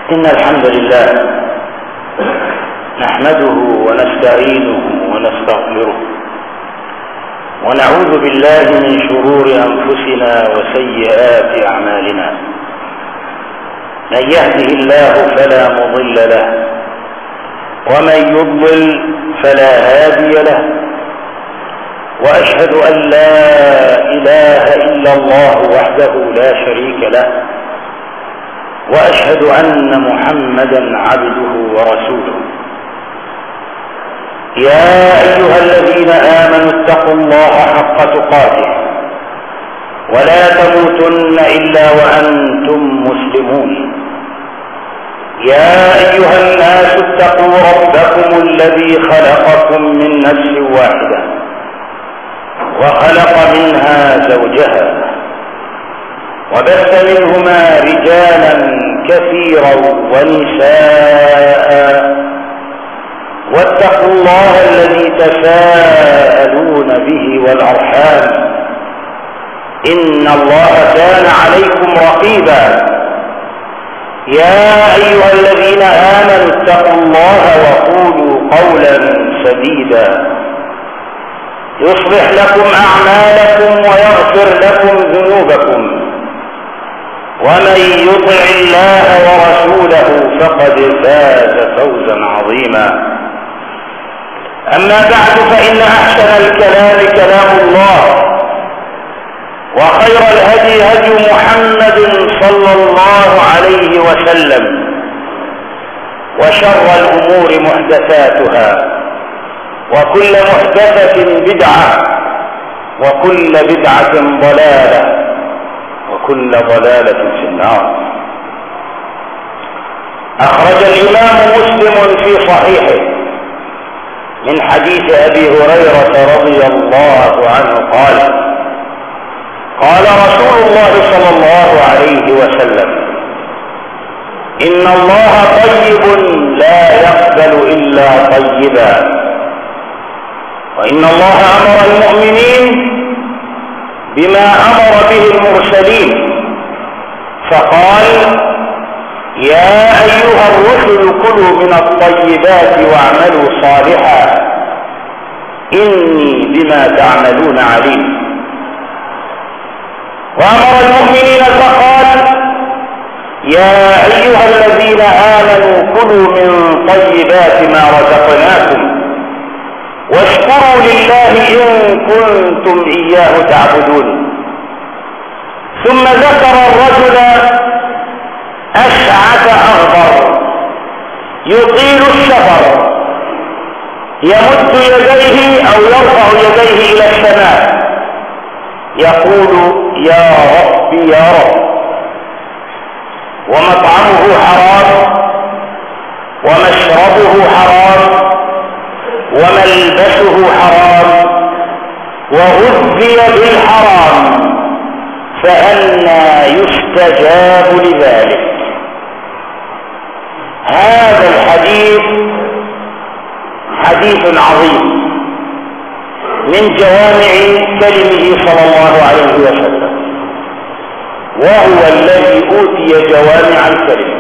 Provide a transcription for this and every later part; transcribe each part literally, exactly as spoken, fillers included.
إن الحمد لله نحمده ونستعينه ونستغفره ونعوذ بالله من شرور أنفسنا وسيئات أعمالنا. من يهده الله فلا مضل له ومن يضلل فلا هادي له، وأشهد أن لا إله إلا الله وحده لا شريك له، وأشهد أن محمدا عبده ورسوله. يا أيها الذين آمنوا اتقوا الله حق تقاته ولا تموتن إلا وأنتم مسلمون. يا أيها الناس اتقوا ربكم الذي خلقكم من نفس واحدة وخلق منها زوجها وبث منهما رجالا كثيرا ونساء، واتقوا الله الذي تساءلون به والأرحام إن الله كان عليكم رقيبا. يا أيها الذين آمنوا اتقوا الله وقولوا قولا سديدا يصلح لكم أعمالكم ويغفر لكم ذنوبكم، ومن يطع الله ورسوله فقد فاز فوزا عظيما. أما بعد، فإن أحسن الكلام كلام الله، وخير الهدي هدي محمد صلى الله عليه وسلم، وشر الأمور محدثاتها، وكل محدثة بدعة، وكل بدعة ضلالة، وكل ضلالة في النار. أخرج الإمام مسلم في صحيحه من حديث أبي هريرة رضي الله عنه قال: قال رسول الله صلى الله عليه وسلم: إن الله طيب لا يقبل إلا طيبا، وإن الله أمر المؤمنين بما أمر به المرسلين، فقال: يا أيها الرسل كلوا من الطيبات واعملوا صالحا إني بما تعملون عليم. وأمر المؤمنين فقال: يا أيها الذين آمنوا كلوا من طيبات ما رزقناكم واشكروا لله إن كنتم إياه تعبدون. ثم ذكر الرجل أشعث أغبر يطيل السفر يمد يديه أو يرفع يديه إلى السماء يقول: يا رب يا رب. ومطعمه حرام ومشربه حرام وملبسه حرام وغذي بالحرام، فأنى يستجاب لذلك. هذا الحديث حديث عظيم من جوامع كلمه صلى الله عليه وسلم، وهو الذي أوتي جوامع الكلم.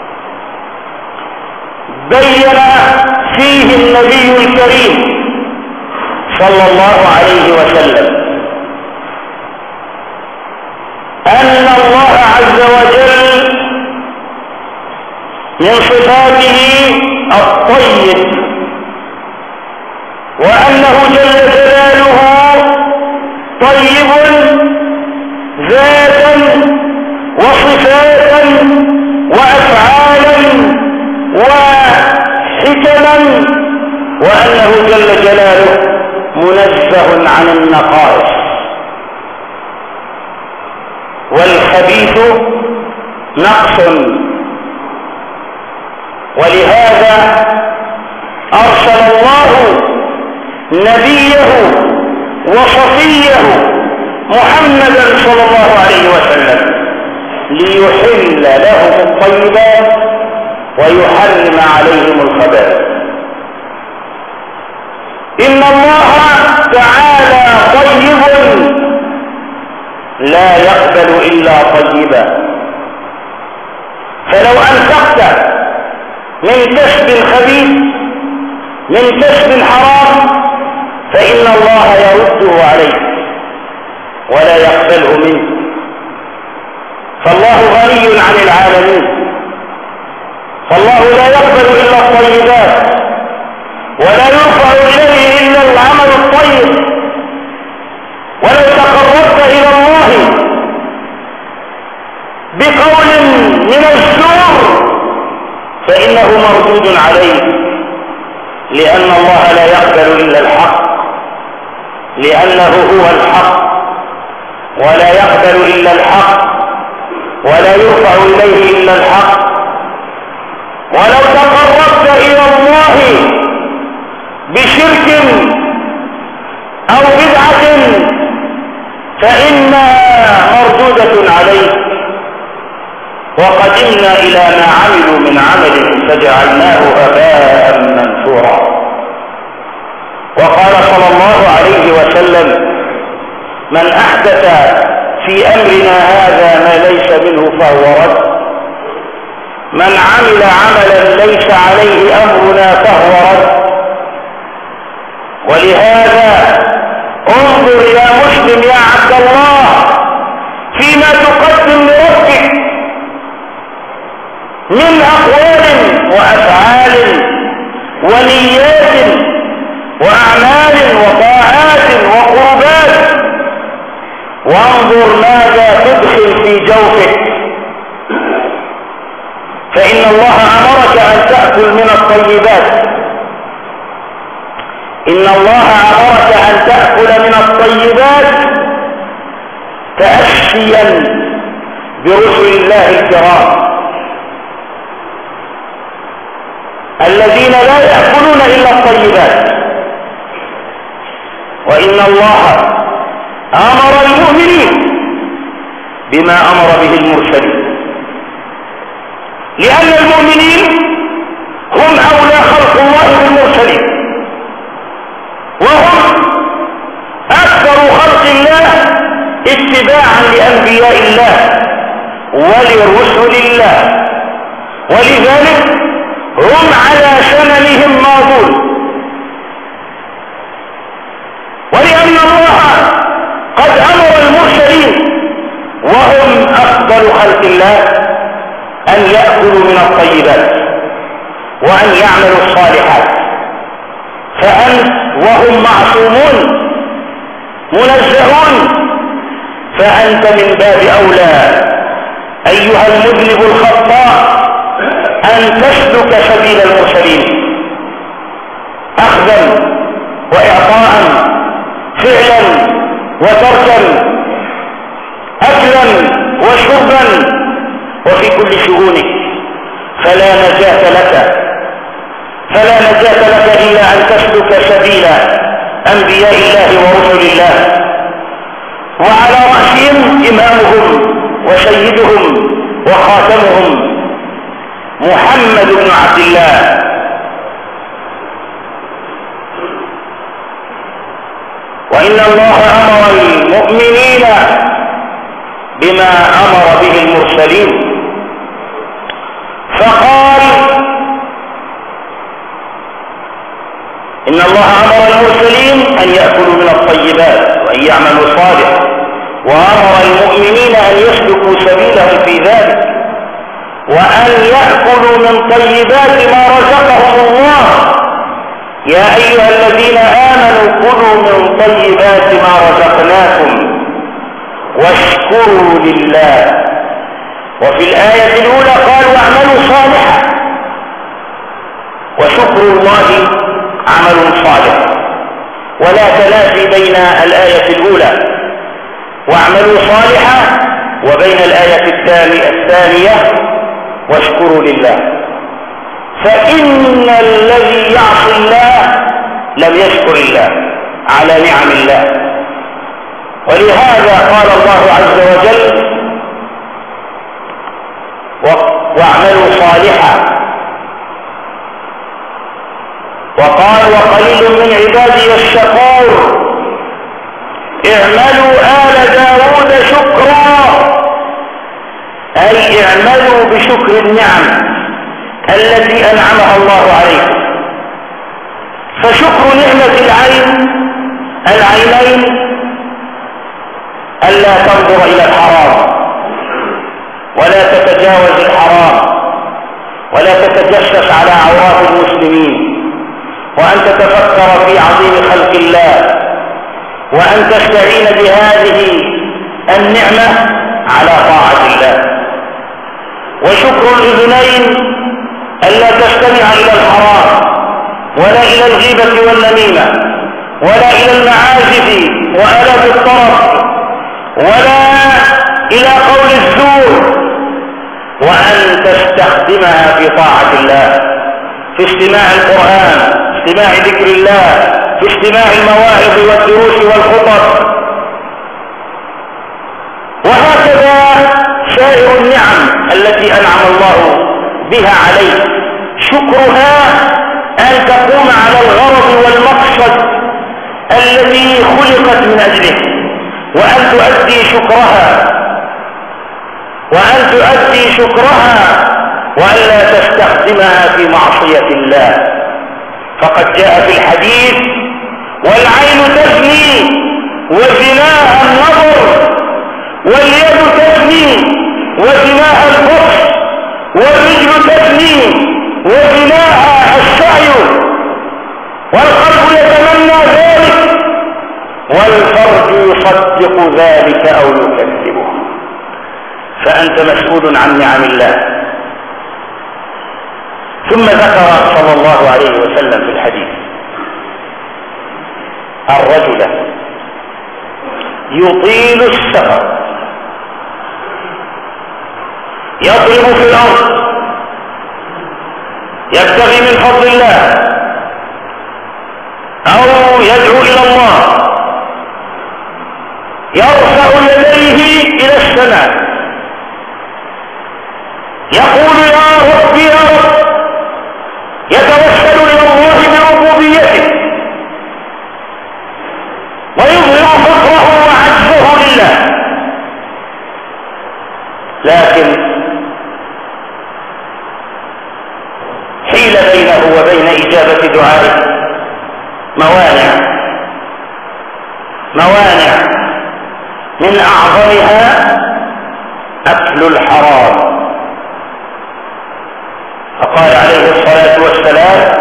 بين فيه النبي الكريم صلى الله عليه وسلم أن الله عز وجل من صفاته الطيب، وأنه جل جلاله طيب ذاتا وصفاتا وأفعالا وحكما، وأنه جل جلاله منزه عن النقائص. والخبيث نقص، ولهذا أرسل الله نبيه وصفيه محمدا صلى الله عليه وسلم ليحل لهم الطيبات ويحرم عليهم الخبائث. إن الله تعالى طيب لا يقبل إلا طيبا، فلو أنفقت فإن الله يرده عليه ولا يقبله منه. فالله غني عن العالمين، فالله لا يقبل إلا الطيبات ولا يرفع إليه إلا العمل الطيب. ولو تقربت إلى الله بقول من الزور فإنه مردود عليه، لأن الله لا يقبل إلا الحق، لأنه هو الحق ولا يقبل إلا الحق ولا يرفع إليه إلا الحق. ولو تقربت إلى الله بشرك أو بدعة فإنها مردودة عليه. وقدمنا إلى ما عملوا من عمل فجعلناه هباء منثورا. وقال صلى الله عليه وسلم: من أحدث في أمرنا هذا ما ليس منه فهو رد، من عمل عملا ليس عليه أمرنا فهو رد. ولهذا انظر يا مسلم يا عبد الله فيما تقدم لربك من أقوال وأفعال ونيات وأعمال وطاعات وقربات، وانظر ماذا تدخل في جوفك. فإن الله أمرك أن تأكل من الطيبات، إن الله أمرك أن تأكل من الطيبات تأسيا برسل الله الكرام الذين لا يأكلون إلا الطيبات. وإن الله أمر المؤمنين بما أمر به المرسلين، لأن المؤمنين هم أولى خلق الله بالمرسلين، وهم أكثر خلق الله اتباعا لأنبياء الله ولرسل الله، ولذلك هم على سننهم ماضون. ولأن الله قد أمر المرسلين وهم أفضل خلق الله أن يأكلوا من الطيبات وأن يعملوا الصالحات، فأنت وهم معصومون منزهون، فأنت من باب أولى أيها المذنب الخطاء أن تسلك سبيل المرسلين أخذا وإعطاء، فعلا وتركا، أكلا وشربا، وفي كل شؤونك. فلا نجاة لك فلا نجاة لك إلا أن تسلك سبيل أنبياء الله ورسل الله، وعلى رأسهم إمامهم وسيدهم وخاتمهم محمد بن عبد الله. وإن الله أمر المؤمنين بما أمر به المرسلين، فقال إن الله أمر المرسلين أن يأكلوا من الطيبات وأن يعملوا صالحا، وأمر المؤمنين أن يسلكوا سبيلهم في ذلك وأن يأكلوا من طيبات ما رزقهم الله. يا أيها الذين آمنوا كلوا من طيبات ما رزقناكم واشكروا لله. وفي الآية الأولى قال واعملوا صالحا، وشكر الله عمل صالح، ولا تنافي بين الآية الأولى واعملوا صالحا وبين الآية الثانية واشكروا لله. فإن الذي يعصي الله لم يشكر الله على نعم الله. ولهذا قال الله عز وجل واعملوا صالحا، وقال وقليل من عبادي الشكور. اعملوا آل داود شكرا، أي اعملوا بشكر النعم التي أنعمها الله عليكم. فشكر نعمة العين وأن تستعين بهذه النعمة على طاعة الله. وشكر الأذنين ألا تستمع إلى الحرام ولا إلى الغيبة والنميمة ولا إلى المعازف وآلات الطرف ولا إلى قول الزور، وأن تستخدمها في طاعة الله، في استماع القرآن، في استماع ذكر الله، في استماع المواعظ والدروس والخطب. وهكذا سائر النعم التي أنعم الله بها عليك، شكرها أن تقوم على الغرض والمقصد الذي خلقت من أجله، وأن تؤدي شكرها وأن تؤدي شكرها وألا تستخدمها في معصية الله. فقد جاء في الحديث: والعين تزني وزناها النظر، واليد تزني وزناها البطش، والرجل تزني وزناها السعي، والقلب يتمنى ذلك، والفرج يصدق ذلك أو يكذبه. فأنت مسؤول عن نعم الله. ثم ذكر صلى الله عليه وسلم في الحديث الرجل يطيل السفر يضرب في الأرض يبتغي من فضل الله أو يدعو إلى الله، يرفع يديه إلى السماء يقول: يا رب يا رب، يتوسل إلى الله بربوبيته ويظهر فقره وعجزه لله. لكن حيل بينه وبين إجابة دعائه موانع موانع من أعظمها أكل الحرام. فقال عليه الصلاة والسلام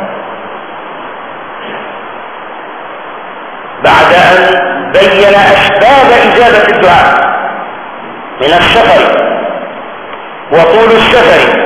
بعد أن بين أسباب إجابة الدعاء من السفر وطول السفر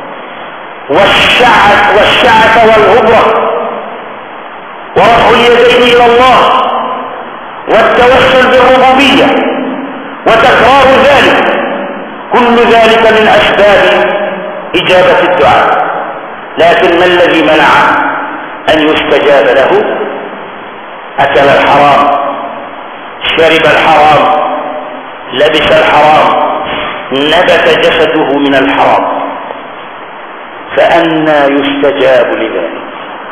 والشعث والشعث والغبرة ورفع اليدين إلى الله والتوسل بالربوبية وتكرار ذلك، كل ذلك من أسباب إجابة الدعاء. لكن ما الذي منع أن يستجاب له؟ أكل الحرام، شرب الحرام، لبس الحرام، نبت جسده من الحرام، فأنى يستجاب لذلك؟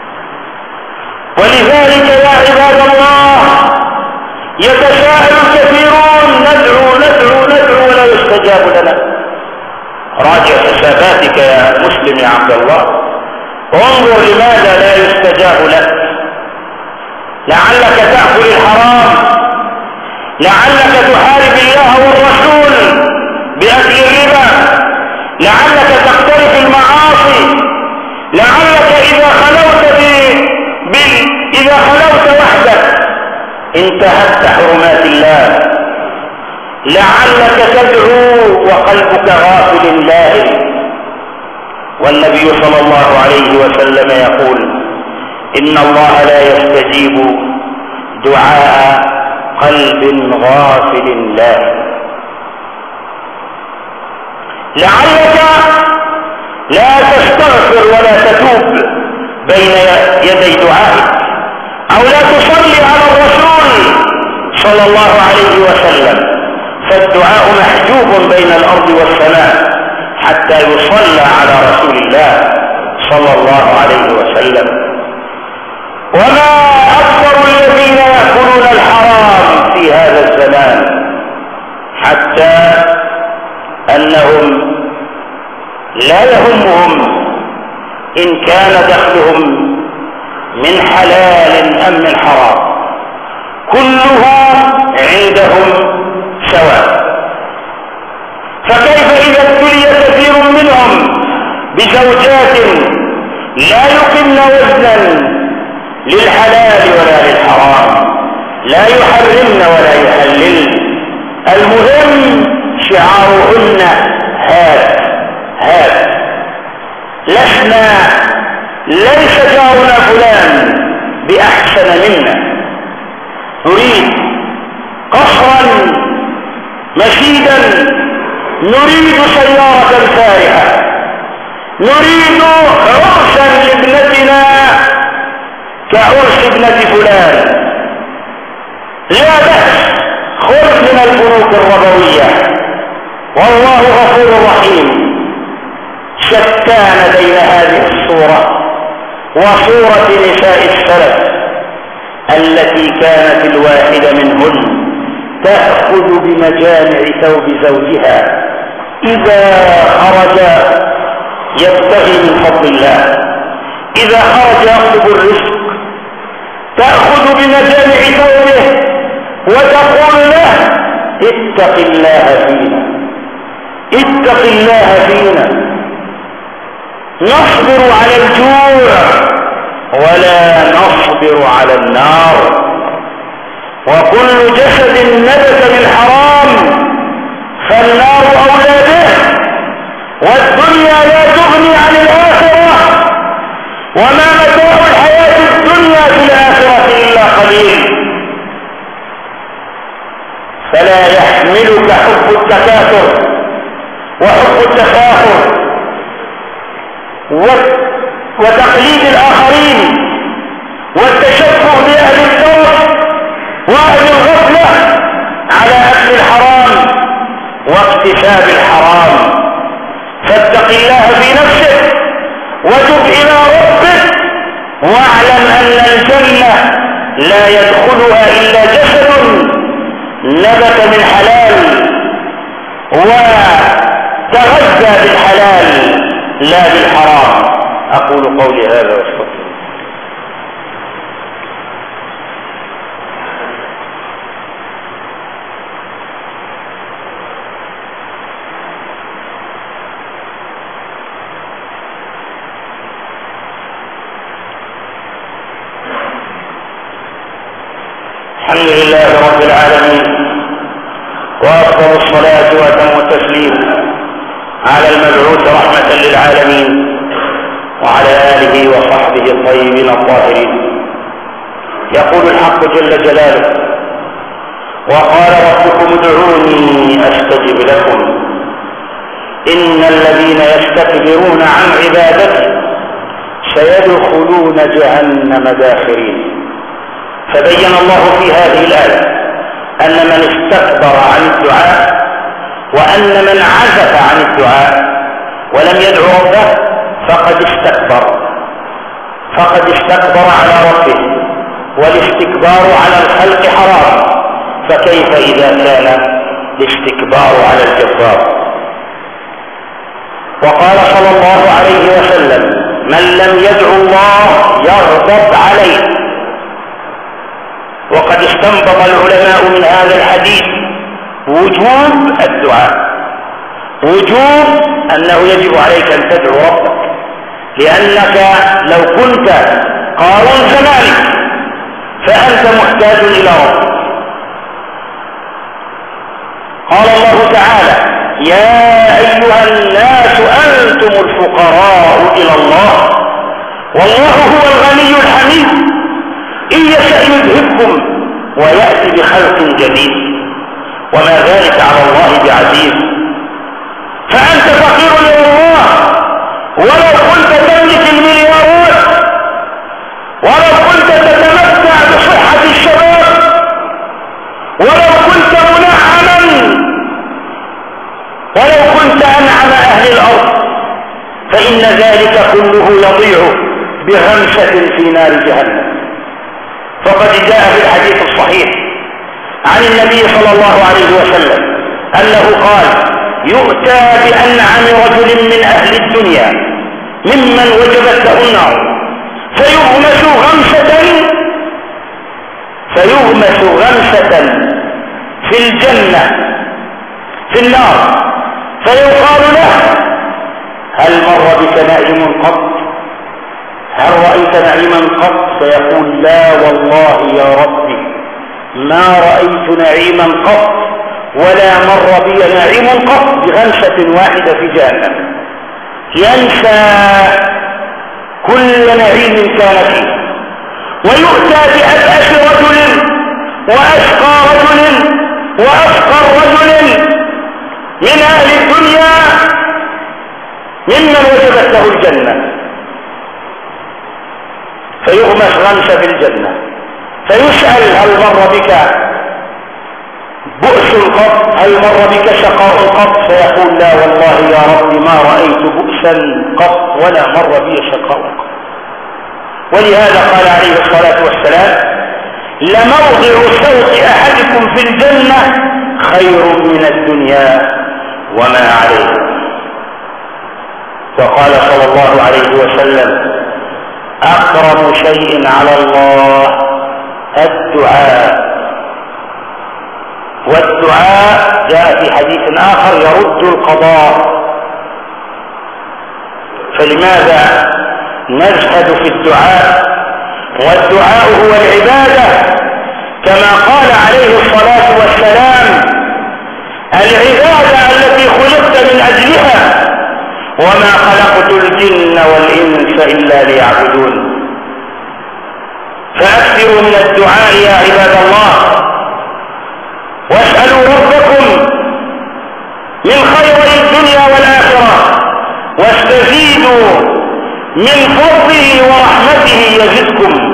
ولذلك يا عباد الله يتساءل الكثيرون: ندعو ندعو ندعو ولا يستجاب لنا. راجع حساباتك يا مسلم يا عبد الله، انظر لماذا لا يستجاب لك. لعلك تأكل الحرام، لعلك تحارب الله والرسول بأكل الربا، لعلك تقترف المعاصي، لعلك إذا خلوت بال... إذا خلوت وحدك انتهكت حرمات الله، لعلك تدعو وقلبك غافل لاهٍ. والنبي صلى الله عليه وسلم يقول: إن الله لا يستجيب دعاء قلب غافل لاهٍ. لعلك لا تستغفر ولا تتوب بين يدي دعائك، أو لا تصلي على الرسول صلى الله عليه وسلم، فالدعاء محجوب بين الأرض والسماء حتى يصلى على رسول الله صلى الله عليه وسلم. وما أكثر الذين يأكلون الحرام في هذا الزمان، حتى أنهم لا يهمهم إن كان دخلهم من حلال أم من حرام، كله عندهم سواء. فكيف إذا ابتلي كثير منهم بزوجات لا يقمن وزنا للحلال ولا للحرام، لا مشيدا نريد سيارة فارهة، نريد عرسا لابنتنا كعرس ابنة فلان، لا بأس، خذ من البنوك الربوية، والله غفور رحيم. شتان بين هذه الصورة وصورة نساء السلف التي كانت الواحدة منهن تأخذ بمجامع ثوب زوجها إذا خرج يبتغي من فضل الله، إذا خرج يطلب الرزق تأخذ بمجامع ثوبه وتقول له اتق الله فينا، اتق الله فينا، نصبر على الجوع ولا نصبر على النار، وكل جسد نبت من حرام فالنار أولى به، والدنيا لا تغني عن الآخرة، وما متاع الحياة الدنيا في الآخرة إلا قليل. فلا يحملك حب التكاثر وحب التفاخر وتقليد الآخرين والتشبه بأهل الدرس وأهل الغفلة على أكل الحرام واكتساب الحرام. فاتق الله في نفسك وتب إلى ربك، واعلم أن الجنة لا يدخلها إلا جسد نبت من حلال وتغذى بالحلال لا بالحرام. أقول قولي هذا واستغفر. الحمد لله رب العالمين، وأفضل الصلاة وأتم التسليم على المبعوث رحمة للعالمين وعلى آله وصحبه الطيبين الطاهرين. يقول الحق جل جلاله: وقال ربكم ادعوني أستجب لكم إن الذين يستكبرون عن عبادتي سيدخلون جهنم داخرين. فبين الله في هذه الآية أن من استكبر عن الدعاء وأن من عزف عن الدعاء ولم يدعو ربه فقد استكبر فقد استكبر على ربه، والاستكبار على الخلق حرام، فكيف إذا كان الاستكبار على الجبار؟ وقال صلى الله عليه وسلم: من لم يدعو الله يغضب عليه. وقد استنبط العلماء من هذا الحديث وجوب الدعاء، وجوب أنه يجب عليك أن تدعو ربك، لأنك لو كنت قارون زمانك فأنت محتاج إلى ربك. قال الله تعالى: يا أيها الناس أنتم الفقراء إلى الله والله هو الغني الحميد إن يشأ يذهبكم ويأتي بخلق جديد وما ذلك على الله بعزيز. فأنت فقير إلى الله ولو كنت تملك المليارات، ولو كنت تتمتع بصحة الشباب، ولو كنت منعما، ولو كنت أنعم أهل الأرض، فإن ذلك كله يضيع بغمسة في نار جهنم. فقد جاء في الحديث الصحيح عن النبي صلى الله عليه وسلم أنه قال: يؤتى بأنعم رجل من أهل الدنيا ممن وجبت له النار فيغمس غمسة فيغمس غمسة في الجنة في النار، فيقال له: هل مر بك نعيم قط؟ هل رأيت نعيما قط؟ فيقول: لا والله يا ربي ما رأيت نعيما قط ولا مر بي نعيم قط، بغمسة واحدة في جهنم. ينسى كل نعيم كان فيه. ويؤتى بأبأس رجل وأشقى رجل وأفقر رجل من أهل الدنيا ممن وجبت له الجنة، فيغمس غمسة في الجنة، فيسأل هل مر بك بؤس قط، هل مر بك شقاء قط؟ فيقول لا والله يا رب ما رأيت بؤسا قط ولا مر بي شقاء قط. ولهذا قال عليه الصلاة والسلام لموضع صوت أحدكم في الجنة خير من الدنيا وما عليه. وقال صلى الله عليه وسلم أقرب شيء على الله الدعاء، والدعاء جاء في حديث آخر يرد القضاء. فلماذا نزهد في الدعاء؟ والدعاء هو العبادة، كما قال عليه الصلاة والسلام العبادة التي خلقت من أجلها وما خلقت الجن والإنس إلا ليعبدون. فأكثروا من الدعاء يا عباد الله، واسألوا ربكم من خير الدنيا والآخرة، واستزيدوا من فضله ورحمته يزدكم.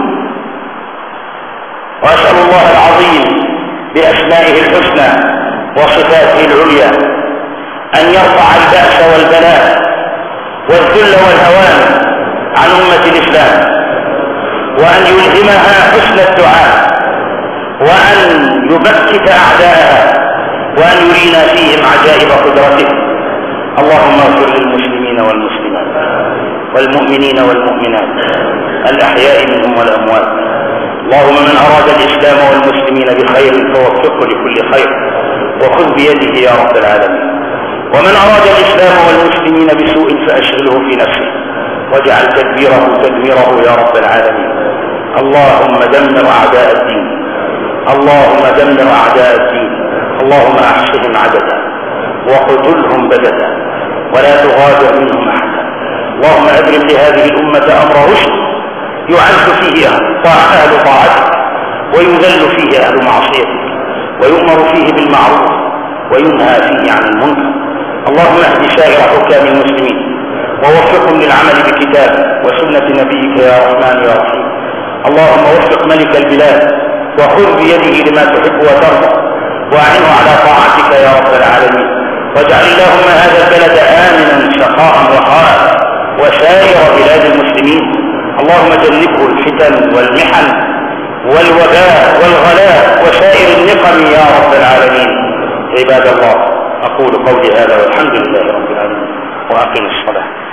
وأسأل الله العظيم بأسمائه الحسنى وصفاته العليا أن يرفع البأس والبلاء والذل والهوان عن أمة الإسلام، وأن يلهمها حسن الدعاء، وأن يبكت أعداءها، وأن يرينا فيهم عجائب قدرته. اللهم اغفر للمسلمين والمسلمات والمؤمنين والمؤمنات الأحياء منهم والأموات. اللهم من أراد الإسلام والمسلمين بخير فوفقه لكل خير وخذ بيده يا رب العالمين، ومن أراد الإسلام والمسلمين بسوء فأشغله في نفسه واجعل تدبيره تدميره يا رب العالمين. اللهم دمر أعداء الدين، اللهم دمر أعداء الدين، اللهم أحصهم عددا وقتلهم بددا ولا تغادر منهم أحدا. اللهم أبرم لهذه الأمة أمر رشد يعز فيه أهل طاعتك ويذل فيه أهل معصيتك ويؤمر فيه بالمعروف وينهى فيه عن المنكر. اللهم اهد سائر حكام المسلمين ووفقهم للعمل بكتابك وسنة نبيك يا رحمن يا رحيم. اللهم وفق ملك البلاد وخذ بيده لما تحب وترضى، واعنه على طاعتك يا رب العالمين. واجعل اللهم هذا البلد آمنا سخاء رخاء وسائر بلاد المسلمين. اللهم جنبه الفتن والمحن والوباء والغلاء وسائر النقم يا رب العالمين. عباد الله، أقول قولي هذا والحمد لله رب العالمين، وأقم الصلاة.